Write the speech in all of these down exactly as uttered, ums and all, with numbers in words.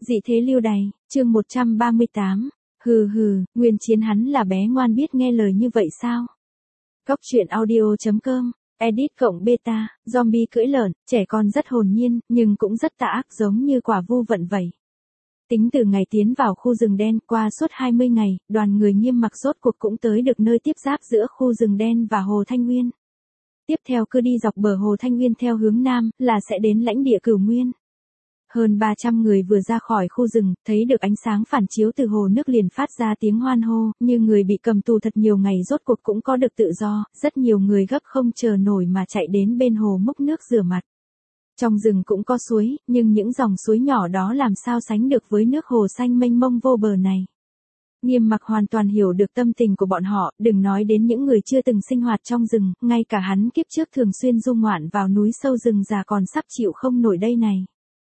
Dị thế lưu đày, chương một trăm ba mươi tám. Hừ hừ, Nguyên Chiến hắn là bé ngoan biết nghe lời như vậy sao? Góc truyện audio chấm com, edit cộng beta, zombie cưỡi lợn, trẻ con rất hồn nhiên, nhưng cũng rất tà ác giống như quả vu vận vậy. Tính từ ngày tiến vào khu rừng đen qua suốt hai mươi ngày, đoàn người Nghiêm Mặc rốt cuộc cũng tới được nơi tiếp giáp giữa khu rừng đen và Hồ Thanh Nguyên. Tiếp theo cứ đi dọc bờ Hồ Thanh Nguyên theo hướng nam, là sẽ đến lãnh địa Cửu Nguyên. Hơn ba trăm người vừa ra khỏi khu rừng, thấy được ánh sáng phản chiếu từ hồ nước liền phát ra tiếng hoan hô, như người bị cầm tù thật nhiều ngày rốt cuộc cũng có được tự do, rất nhiều người gấp không chờ nổi mà chạy đến bên hồ múc nước rửa mặt. Trong rừng cũng có suối, nhưng những dòng suối nhỏ đó làm sao sánh được với nước hồ xanh mênh mông vô bờ này. Nghiêm Mặc hoàn toàn hiểu được tâm tình của bọn họ, đừng nói đến những người chưa từng sinh hoạt trong rừng, ngay cả hắn kiếp trước thường xuyên du ngoạn vào núi sâu rừng già còn sắp chịu không nổi đây này.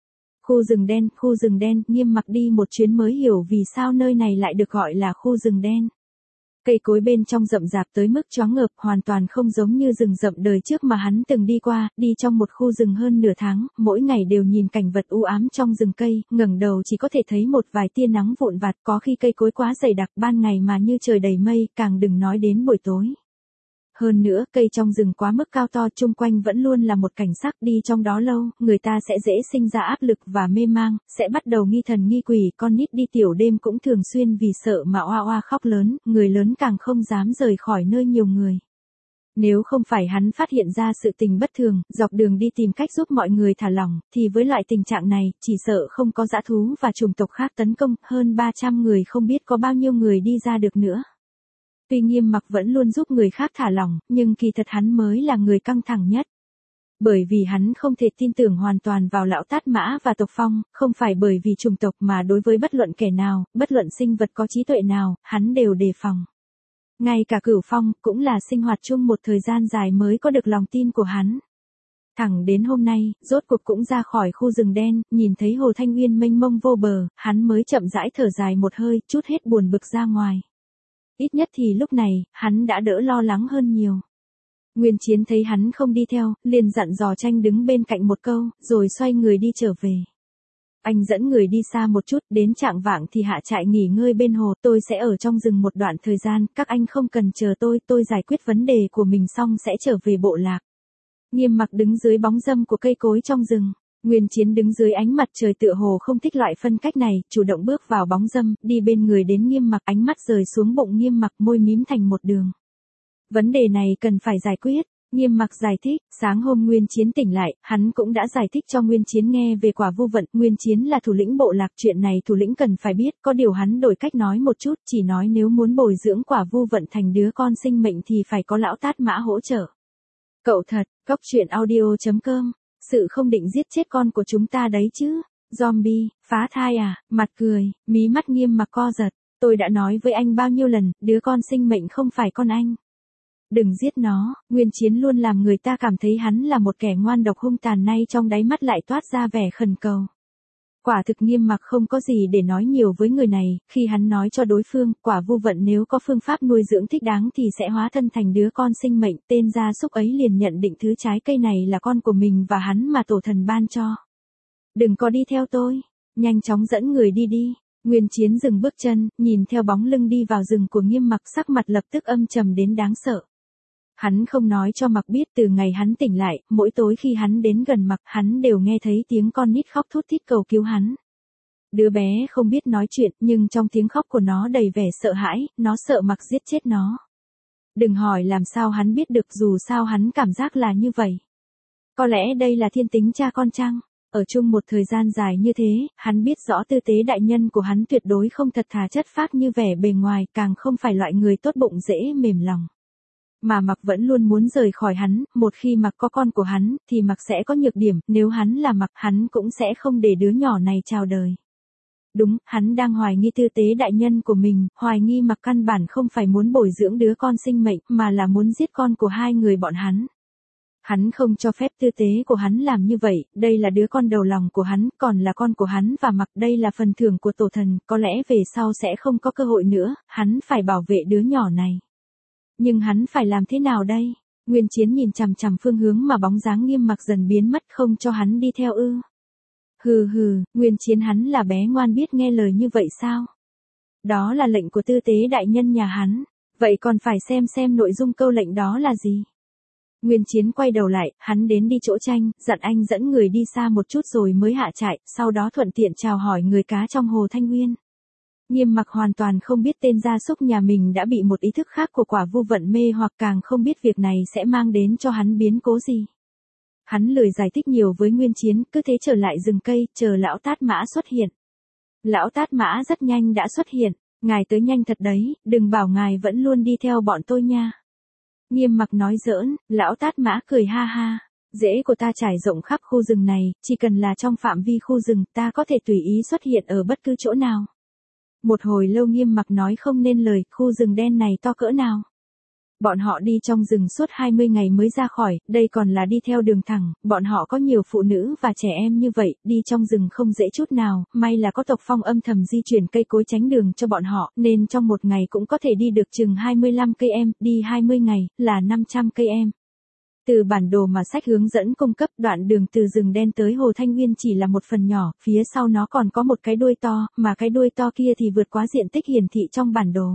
Khu rừng đen, khu rừng đen, Nghiêm Mặc đi một chuyến mới hiểu vì sao nơi này lại được gọi là khu rừng đen. Cây cối bên trong rậm rạp tới mức choáng ngợp, hoàn toàn không giống như rừng rậm đời trước mà hắn từng đi qua, đi trong một khu rừng hơn nửa tháng, mỗi ngày đều nhìn cảnh vật u ám trong rừng cây, ngẩng đầu chỉ có thể thấy một vài tia nắng vụn vặt, có khi cây cối quá dày đặc, ban ngày mà như trời đầy mây, càng đừng nói đến buổi tối. Hơn nữa, cây trong rừng quá mức cao to, chung quanh vẫn luôn là một cảnh sắc, đi trong đó lâu, người ta sẽ dễ sinh ra áp lực và mê mang, sẽ bắt đầu nghi thần nghi quỷ, con nít đi tiểu đêm cũng thường xuyên vì sợ mà oa oa khóc lớn, người lớn càng không dám rời khỏi nơi nhiều người. Nếu không phải hắn phát hiện ra sự tình bất thường, dọc đường đi tìm cách giúp mọi người thả lỏng, thì với loại tình trạng này, chỉ sợ không có dã thú và chủng tộc khác tấn công, hơn ba trăm người không biết có bao nhiêu người đi ra được nữa. Tuy Nghiêm Mặc vẫn luôn giúp người khác thả lỏng, nhưng kỳ thật hắn mới là người căng thẳng nhất. Bởi vì hắn không thể tin tưởng hoàn toàn vào lão Tát Mã và tộc Phong, không phải bởi vì chủng tộc mà đối với bất luận kẻ nào, bất luận sinh vật có trí tuệ nào, hắn đều đề phòng. Ngay cả Cửu Phong, cũng là sinh hoạt chung một thời gian dài mới có được lòng tin của hắn. Thẳng đến hôm nay, rốt cuộc cũng ra khỏi khu rừng đen, nhìn thấy Hồ Thanh Nguyên mênh mông vô bờ, hắn mới chậm rãi thở dài một hơi, trút hết buồn bực ra ngoài. Ít nhất thì lúc này, hắn đã đỡ lo lắng hơn nhiều. Nguyên Chiến thấy hắn không đi theo, liền dặn dò Tranh đứng bên cạnh một câu, rồi xoay người đi trở về. Anh dẫn người đi xa một chút, đến chạng vạng thì hạ trại nghỉ ngơi bên hồ, tôi sẽ ở trong rừng một đoạn thời gian, các anh không cần chờ tôi, tôi giải quyết vấn đề của mình xong sẽ trở về bộ lạc. Nghiêm Mặc đứng dưới bóng râm của cây cối trong rừng. Nguyên Chiến đứng dưới ánh mặt trời tựa hồ không thích loại phân cách này, chủ động bước vào bóng râm, đi bên người đến Nghiêm Mặc, ánh mắt rời xuống bụng Nghiêm Mặc, môi mím thành một đường. Vấn đề này cần phải giải quyết. Nghiêm Mặc giải thích, sáng hôm Nguyên Chiến tỉnh lại, hắn cũng đã giải thích cho Nguyên Chiến nghe về quả vu vận, Nguyên Chiến là thủ lĩnh bộ lạc, chuyện này thủ lĩnh cần phải biết, có điều hắn đổi cách nói một chút, chỉ nói nếu muốn bồi dưỡng quả vu vận thành đứa con sinh mệnh thì phải có lão Tát Mã hỗ trợ. Cậu thật, góc truyện audio chấm com. Sự không định giết chết con của chúng ta đấy chứ. Zombie, phá thai à, mặt cười, mí mắt Nghiêm Mặc co giật. Tôi đã nói với anh bao nhiêu lần, đứa con sinh mệnh không phải con anh. Đừng giết nó, Nguyên Chiến luôn làm người ta cảm thấy hắn là một kẻ ngoan độc hung tàn, nay trong đáy mắt lại toát ra vẻ khẩn cầu. Quả thực Nghiêm Mặc không có gì để nói nhiều với người này, khi hắn nói cho đối phương, quả vu vận nếu có phương pháp nuôi dưỡng thích đáng thì sẽ hóa thân thành đứa con sinh mệnh, tên gia súc ấy liền nhận định thứ trái cây này là con của mình và hắn mà tổ thần ban cho. Đừng có đi theo tôi, nhanh chóng dẫn người đi đi. Nguyên Chiến dừng bước chân, nhìn theo bóng lưng đi vào rừng của Nghiêm Mặc, sắc mặt lập tức âm trầm đến đáng sợ. Hắn không nói cho Mặc biết từ ngày hắn tỉnh lại, mỗi tối khi hắn đến gần Mặc, hắn đều nghe thấy tiếng con nít khóc thút thít cầu cứu hắn. Đứa bé không biết nói chuyện, nhưng trong tiếng khóc của nó đầy vẻ sợ hãi, nó sợ Mặc giết chết nó. Đừng hỏi làm sao hắn biết được, dù sao hắn cảm giác là như vậy. Có lẽ đây là thiên tính cha con chăng? Ở chung một thời gian dài như thế, hắn biết rõ tư tế đại nhân của hắn tuyệt đối không thật thà chất phác như vẻ bề ngoài, càng không phải loại người tốt bụng dễ mềm lòng. Mà Mặc vẫn luôn muốn rời khỏi hắn, một khi Mặc có con của hắn, thì Mặc sẽ có nhược điểm, nếu hắn là Mặc, hắn cũng sẽ không để đứa nhỏ này chào đời. Đúng, hắn đang hoài nghi tư tế đại nhân của mình, hoài nghi Mặc căn bản không phải muốn bồi dưỡng đứa con sinh mệnh, mà là muốn giết con của hai người bọn hắn. Hắn không cho phép tư tế của hắn làm như vậy, đây là đứa con đầu lòng của hắn, còn là con của hắn và Mặc, đây là phần thưởng của tổ thần, có lẽ về sau sẽ không có cơ hội nữa, hắn phải bảo vệ đứa nhỏ này. Nhưng hắn phải làm thế nào đây? Nguyên Chiến nhìn chằm chằm phương hướng mà bóng dáng Nghiêm Mặc dần biến mất, không cho hắn đi theo ư? Hừ hừ, Nguyên Chiến hắn là bé ngoan biết nghe lời như vậy sao? Đó là lệnh của tư tế đại nhân nhà hắn, vậy còn phải xem xem nội dung câu lệnh đó là gì. Nguyên Chiến quay đầu lại, hắn đến đi chỗ Tranh, dặn anh dẫn người đi xa một chút rồi mới hạ trại, sau đó thuận tiện chào hỏi người cá trong hồ Thanh Nguyên. Nghiêm Mặc hoàn toàn không biết tên gia súc nhà mình đã bị một ý thức khác của Quả Vu Vận mê hoặc càng không biết việc này sẽ mang đến cho hắn biến cố gì. Hắn lười giải thích nhiều với Nguyên Chiến, cứ thế trở lại rừng cây, chờ lão Tát Mã xuất hiện. Lão Tát Mã rất nhanh đã xuất hiện, ngài tới nhanh thật đấy, đừng bảo ngài vẫn luôn đi theo bọn tôi nha. Nghiêm Mặc nói giỡn, lão Tát Mã cười ha ha, rễ của ta trải rộng khắp khu rừng này, chỉ cần là trong phạm vi khu rừng ta có thể tùy ý xuất hiện ở bất cứ chỗ nào. Một hồi lâu Nghiêm Mặc nói không nên lời, khu rừng đen này to cỡ nào. Bọn họ đi trong rừng suốt hai mươi ngày mới ra khỏi, đây còn là đi theo đường thẳng, bọn họ có nhiều phụ nữ và trẻ em như vậy, đi trong rừng không dễ chút nào, may là có tộc Phong âm thầm di chuyển cây cối tránh đường cho bọn họ, nên trong một ngày cũng có thể đi được chừng hai mươi lăm cây em, đi hai mươi ngày, là năm trăm cây em. Từ bản đồ mà sách hướng dẫn cung cấp, đoạn đường từ rừng đen tới hồ Thanh Nguyên chỉ là một phần nhỏ, phía sau nó còn có một cái đuôi to, mà cái đuôi to kia thì vượt quá diện tích hiển thị trong bản đồ.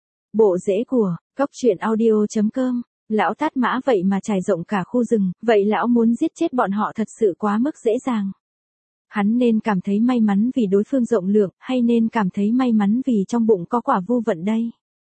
Bộ rễ của Cóc Truyện Audio chấm com. Lão Tát Mã vậy mà trải rộng cả khu rừng, vậy lão muốn giết chết bọn họ thật sự quá mức dễ dàng. Hắn nên cảm thấy may mắn vì đối phương rộng lượng, hay nên cảm thấy may mắn vì trong bụng có Quả Vu Vận đây?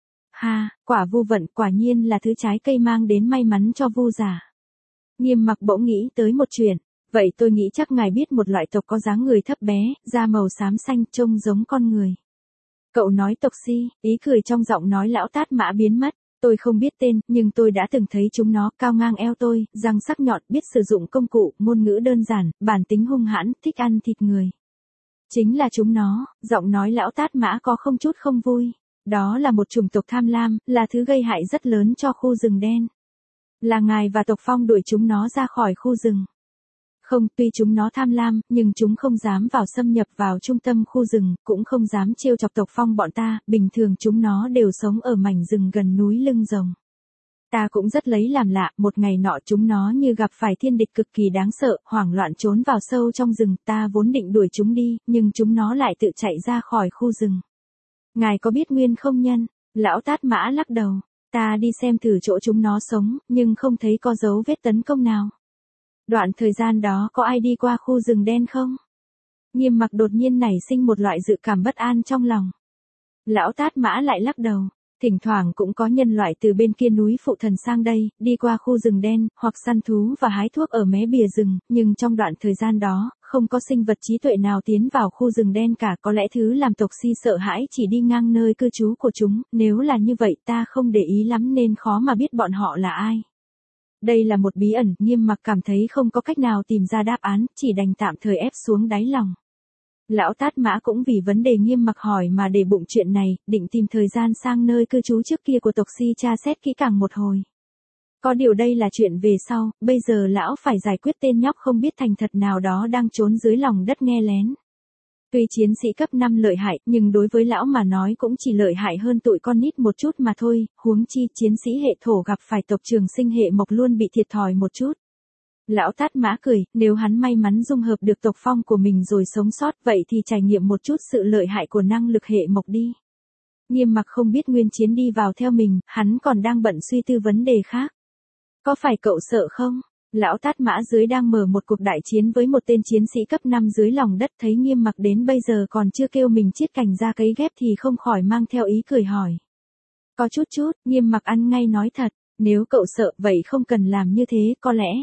Ha, Quả Vu Vận quả nhiên là thứ trái cây mang đến may mắn cho Vu giả. Nghiêm Mặc bỗng nghĩ tới một chuyện, vậy tôi nghĩ chắc ngài biết một loại tộc có dáng người thấp bé, da màu xám xanh, trông giống con người. Cậu nói tộc Si, ý cười trong giọng nói lão Tát Mã biến mất. Tôi không biết tên, nhưng tôi đã từng thấy chúng nó, cao ngang eo tôi, răng sắc nhọn, biết sử dụng công cụ, ngôn ngữ đơn giản, bản tính hung hãn, thích ăn thịt người. Chính là chúng nó, giọng nói lão Tát Mã có không chút không vui. Đó là một chủng tộc tham lam, là thứ gây hại rất lớn cho khu rừng đen. Là ngài và tộc Phong đuổi chúng nó ra khỏi khu rừng. Không, tuy chúng nó tham lam, nhưng chúng không dám vào xâm nhập vào trung tâm khu rừng, cũng không dám trêu chọc tộc Phong bọn ta, bình thường chúng nó đều sống ở mảnh rừng gần núi Lưng Rồng. Ta cũng rất lấy làm lạ, một ngày nọ chúng nó như gặp phải thiên địch cực kỳ đáng sợ, hoảng loạn trốn vào sâu trong rừng, ta vốn định đuổi chúng đi, nhưng chúng nó lại tự chạy ra khỏi khu rừng. Ngài có biết nguyên không nhân? Lão Tát Mã lắc đầu, ta đi xem thử chỗ chúng nó sống, nhưng không thấy có dấu vết tấn công nào. Đoạn thời gian đó có ai đi qua khu rừng đen không? Nghiêm Mặc đột nhiên nảy sinh một loại dự cảm bất an trong lòng. Lão Tát Mã lại lắc đầu, thỉnh thoảng cũng có nhân loại từ bên kia núi Phụ Thần sang đây, đi qua khu rừng đen, hoặc săn thú và hái thuốc ở mé bìa rừng, nhưng trong đoạn thời gian đó, không có sinh vật trí tuệ nào tiến vào khu rừng đen cả, có lẽ thứ làm tộc Si sợ hãi chỉ đi ngang nơi cư trú của chúng, nếu là như vậy ta không để ý lắm nên khó mà biết bọn họ là ai. Đây là một bí ẩn, Nghiêm Mặc cảm thấy không có cách nào tìm ra đáp án, chỉ đành tạm thời ép xuống đáy lòng. Lão Tát Mã cũng vì vấn đề Nghiêm Mặc hỏi mà để bụng chuyện này, định tìm thời gian sang nơi cư trú trước kia của tộc Si tra xét kỹ càng một hồi. Có điều đây là chuyện về sau, bây giờ lão phải giải quyết tên nhóc không biết thành thật nào đó đang trốn dưới lòng đất nghe lén. Tuy chiến sĩ cấp năm lợi hại, nhưng đối với lão mà nói cũng chỉ lợi hại hơn tụi con nít một chút mà thôi, huống chi chiến sĩ hệ thổ gặp phải tộc trường sinh hệ mộc luôn bị thiệt thòi một chút. Lão Tát Mã cười, nếu hắn may mắn dung hợp được tộc Phong của mình rồi sống sót, vậy thì trải nghiệm một chút sự lợi hại của năng lực hệ mộc đi. Nghiêm Mặc không biết Nguyên Chiến đi vào theo mình, hắn còn đang bận suy tư vấn đề khác. Có phải cậu sợ không? Lão Tát Mã dưới đang mở một cuộc đại chiến với một tên chiến sĩ cấp năm dưới lòng đất, thấy Nghiêm Mặc đến bây giờ còn chưa kêu mình chiết cành ra cấy ghép thì không khỏi mang theo ý cười hỏi. Có chút chút, Nghiêm Mặc ăn ngay nói thật, nếu cậu sợ vậy không cần làm như thế, có lẽ.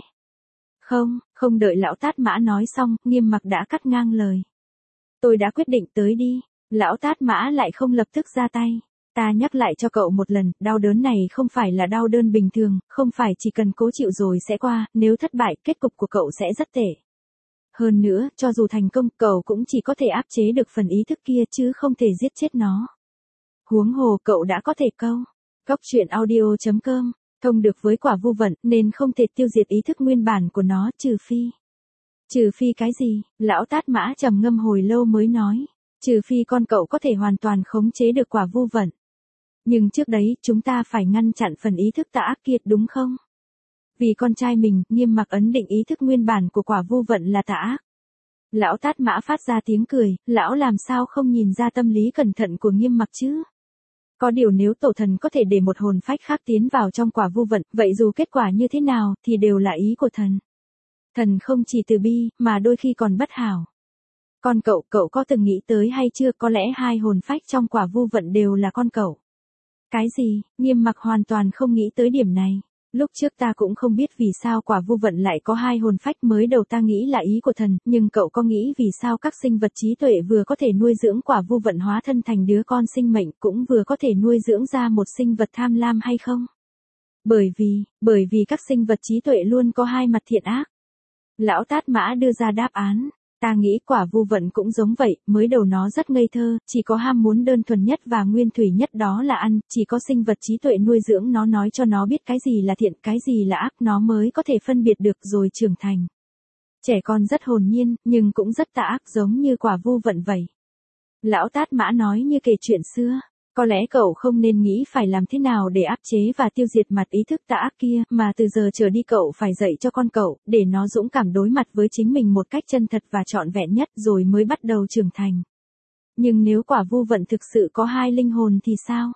Không, không đợi lão Tát Mã nói xong, Nghiêm Mặc đã cắt ngang lời. Tôi đã quyết định tới đi. Lão Tát Mã lại không lập tức ra tay. Ta nhắc lại cho cậu một lần, đau đớn này không phải là đau đớn bình thường, không phải chỉ cần cố chịu rồi sẽ qua, nếu thất bại, kết cục của cậu sẽ rất tệ. Hơn nữa, cho dù thành công, cậu cũng chỉ có thể áp chế được phần ý thức kia chứ không thể giết chết nó. Huống hồ cậu đã có thể câu. Cóc Truyện Audio chấm com, thông được với Quả Vu Vận, nên không thể tiêu diệt ý thức nguyên bản của nó, trừ phi. Trừ phi cái gì? Lão Tát Mã trầm ngâm hồi lâu mới nói. Trừ phi con cậu có thể hoàn toàn khống chế được Quả Vu Vận. Nhưng trước đấy, chúng ta phải ngăn chặn phần ý thức tà ác kiệt đúng không? Vì con trai mình, Nghiêm Mặc ấn định ý thức nguyên bản của Quả Vu Vận là tà ác. Lão Tát Mã phát ra tiếng cười, lão làm sao không nhìn ra tâm lý cẩn thận của Nghiêm Mặc chứ? Có điều nếu tổ thần có thể để một hồn phách khác tiến vào trong quả vu vận, vậy dù kết quả như thế nào, thì đều là ý của thần. Thần không chỉ từ bi, mà đôi khi còn bất hảo. Con cậu, cậu có từng nghĩ tới hay chưa, có lẽ hai hồn phách trong quả vu vận đều là con cậu? Cái gì? Nghiêm Mặc hoàn toàn không nghĩ tới điểm này. Lúc trước ta cũng không biết vì sao quả vu vận lại có hai hồn phách, mới đầu ta nghĩ là ý của thần, nhưng cậu có nghĩ vì sao các sinh vật trí tuệ vừa có thể nuôi dưỡng quả vu vận hóa thân thành đứa con sinh mệnh, cũng vừa có thể nuôi dưỡng ra một sinh vật tham lam hay không? Bởi vì, bởi vì các sinh vật trí tuệ luôn có hai mặt thiện ác. Lão Tát Mã đưa ra đáp án. Ta nghĩ quả vu vận cũng giống vậy, mới đầu nó rất ngây thơ, chỉ có ham muốn đơn thuần nhất và nguyên thủy nhất, đó là ăn, chỉ có sinh vật trí tuệ nuôi dưỡng nó, nói cho nó biết cái gì là thiện, cái gì là ác, nó mới có thể phân biệt được rồi trưởng thành. Trẻ con rất hồn nhiên, nhưng cũng rất tà ác, giống như quả vu vận vậy. Lão Tát Mã nói như kể chuyện xưa. Có lẽ cậu không nên nghĩ phải làm thế nào để áp chế và tiêu diệt mặt ý thức tà ác kia, mà từ giờ trở đi cậu phải dạy cho con cậu, để nó dũng cảm đối mặt với chính mình một cách chân thật và trọn vẹn nhất, rồi mới bắt đầu trưởng thành. Nhưng nếu quả vu vận thực sự có hai linh hồn thì sao?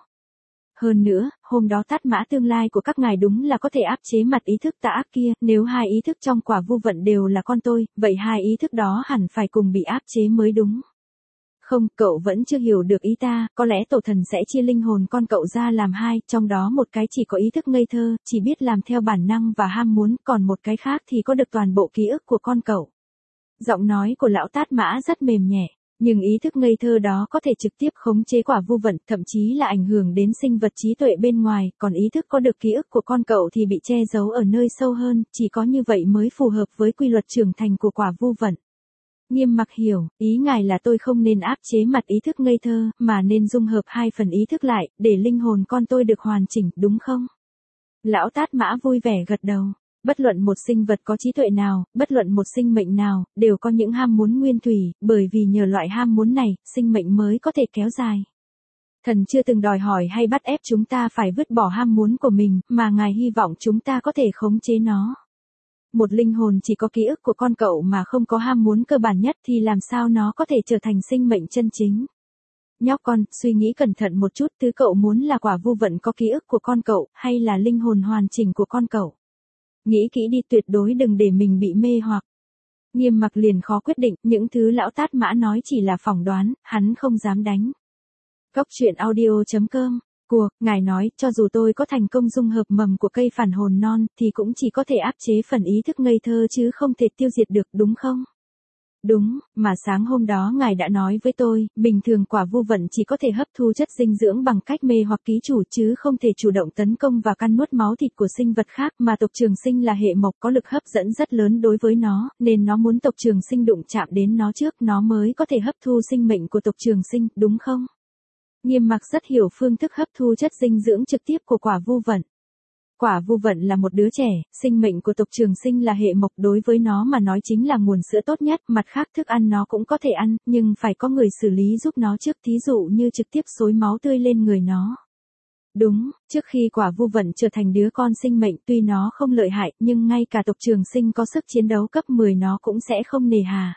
Hơn nữa, hôm đó Tát Mã tương lai của các ngài đúng là có thể áp chế mặt ý thức tà ác kia, nếu hai ý thức trong quả vu vận đều là con tôi, vậy hai ý thức đó hẳn phải cùng bị áp chế mới đúng. Không, cậu vẫn chưa hiểu được ý ta, có lẽ tổ thần sẽ chia linh hồn con cậu ra làm hai, trong đó một cái chỉ có ý thức ngây thơ, chỉ biết làm theo bản năng và ham muốn, còn một cái khác thì có được toàn bộ ký ức của con cậu. Giọng nói của lão Tát Mã rất mềm nhẹ, nhưng ý thức ngây thơ đó có thể trực tiếp khống chế quả vu vận, thậm chí là ảnh hưởng đến sinh vật trí tuệ bên ngoài, còn ý thức có được ký ức của con cậu thì bị che giấu ở nơi sâu hơn, chỉ có như vậy mới phù hợp với quy luật trưởng thành của quả vu vận. Nghiêm Mặc hiểu, ý ngài là tôi không nên áp chế mặt ý thức ngây thơ, mà nên dung hợp hai phần ý thức lại, để linh hồn con tôi được hoàn chỉnh, đúng không? Lão Tát Mã vui vẻ gật đầu. Bất luận một sinh vật có trí tuệ nào, bất luận một sinh mệnh nào, đều có những ham muốn nguyên thủy, bởi vì nhờ loại ham muốn này, sinh mệnh mới có thể kéo dài. Thần chưa từng đòi hỏi hay bắt ép chúng ta phải vứt bỏ ham muốn của mình, mà ngài hy vọng chúng ta có thể khống chế nó. Một linh hồn chỉ có ký ức của con cậu mà không có ham muốn cơ bản nhất thì làm sao nó có thể trở thành sinh mệnh chân chính? Nhóc con, suy nghĩ cẩn thận một chút, thứ cậu muốn là quả vu vận có ký ức của con cậu, hay là linh hồn hoàn chỉnh của con cậu? Nghĩ kỹ đi, tuyệt đối đừng để mình bị mê hoặc. Nghiêm Mặc liền khó quyết định, những thứ lão Tát Mã nói chỉ là phỏng đoán, hắn không dám đánh. Cốc truyện audio chấm com. Cuộc, ngài nói, cho dù tôi có thành công dung hợp mầm của cây phản hồn non, thì cũng chỉ có thể áp chế phần ý thức ngây thơ chứ không thể tiêu diệt được, đúng không? Đúng, mà sáng hôm đó ngài đã nói với tôi, bình thường quả vu vận chỉ có thể hấp thu chất dinh dưỡng bằng cách mê hoặc ký chủ chứ không thể chủ động tấn công và căn nuốt máu thịt của sinh vật khác, mà tộc Trường Sinh là hệ mộc có lực hấp dẫn rất lớn đối với nó, nên nó muốn tộc Trường Sinh đụng chạm đến nó trước nó mới có thể hấp thu sinh mệnh của tộc Trường Sinh, đúng không? Nghiêm Mặc rất hiểu phương thức hấp thu chất dinh dưỡng trực tiếp của quả vu vận. Quả vu vận là một đứa trẻ, sinh mệnh của tộc Trường Sinh là hệ mộc, đối với nó mà nói chính là nguồn sữa tốt nhất, mặt khác thức ăn nó cũng có thể ăn, nhưng phải có người xử lý giúp nó trước, thí dụ như trực tiếp xối máu tươi lên người nó. Đúng, trước khi quả vu vận trở thành đứa con sinh mệnh, tuy nó không lợi hại, nhưng ngay cả tộc Trường Sinh có sức chiến đấu cấp mười nó cũng sẽ không nề hà.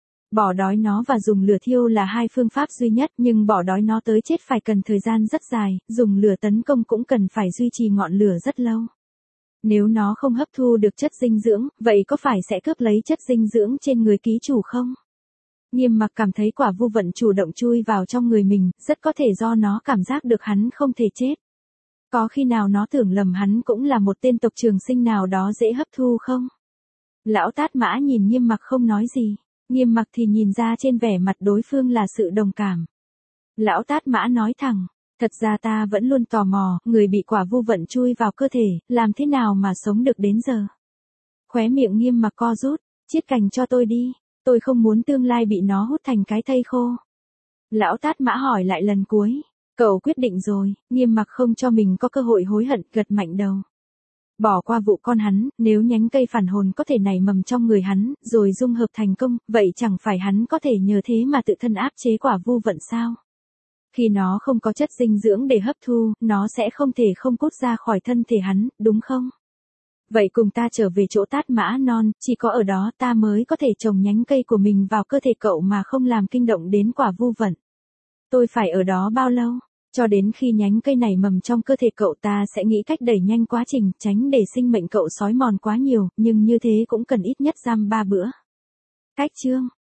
Bỏ đói nó và dùng lửa thiêu là hai phương pháp duy nhất, nhưng bỏ đói nó tới chết phải cần thời gian rất dài, dùng lửa tấn công cũng cần phải duy trì ngọn lửa rất lâu. Nếu nó không hấp thu được chất dinh dưỡng, vậy có phải sẽ cướp lấy chất dinh dưỡng trên người ký chủ không? Nghiêm Mặc cảm thấy quả vu vận chủ động chui vào trong người mình, rất có thể do nó cảm giác được hắn không thể chết. Có khi nào nó tưởng lầm hắn cũng là một tên tộc Trường Sinh nào đó dễ hấp thu không? Lão Tát Mã nhìn Nghiêm Mặc không nói gì. Nghiêm Mặc thì nhìn ra trên vẻ mặt đối phương là sự đồng cảm. Lão Tát Mã nói thẳng, thật ra ta vẫn luôn tò mò, người bị quả vu vận chui vào cơ thể, làm thế nào mà sống được đến giờ? Khóe miệng Nghiêm Mặc co rút, chiết cành cho tôi đi, tôi không muốn tương lai bị nó hút thành cái thây khô. Lão Tát Mã hỏi lại lần cuối, cậu quyết định rồi? Nghiêm Mặc không cho mình có cơ hội hối hận, gật mạnh đầu. Bỏ qua vụ con hắn, nếu nhánh cây phản hồn có thể nảy mầm trong người hắn, rồi dung hợp thành công, vậy chẳng phải hắn có thể nhờ thế mà tự thân áp chế quả vu vận sao? Khi nó không có chất dinh dưỡng để hấp thu, nó sẽ không thể không cút ra khỏi thân thể hắn, đúng không? Vậy cùng ta trở về chỗ Tát Mã Non, chỉ có ở đó ta mới có thể trồng nhánh cây của mình vào cơ thể cậu mà không làm kinh động đến quả vu vận. Tôi phải ở đó bao lâu? Cho đến khi nhánh cây này mầm trong cơ thể cậu, ta sẽ nghĩ cách đẩy nhanh quá trình, tránh để sinh mệnh cậu xói mòn quá nhiều, nhưng như thế cũng cần ít nhất dăm ba bữa. Cách chương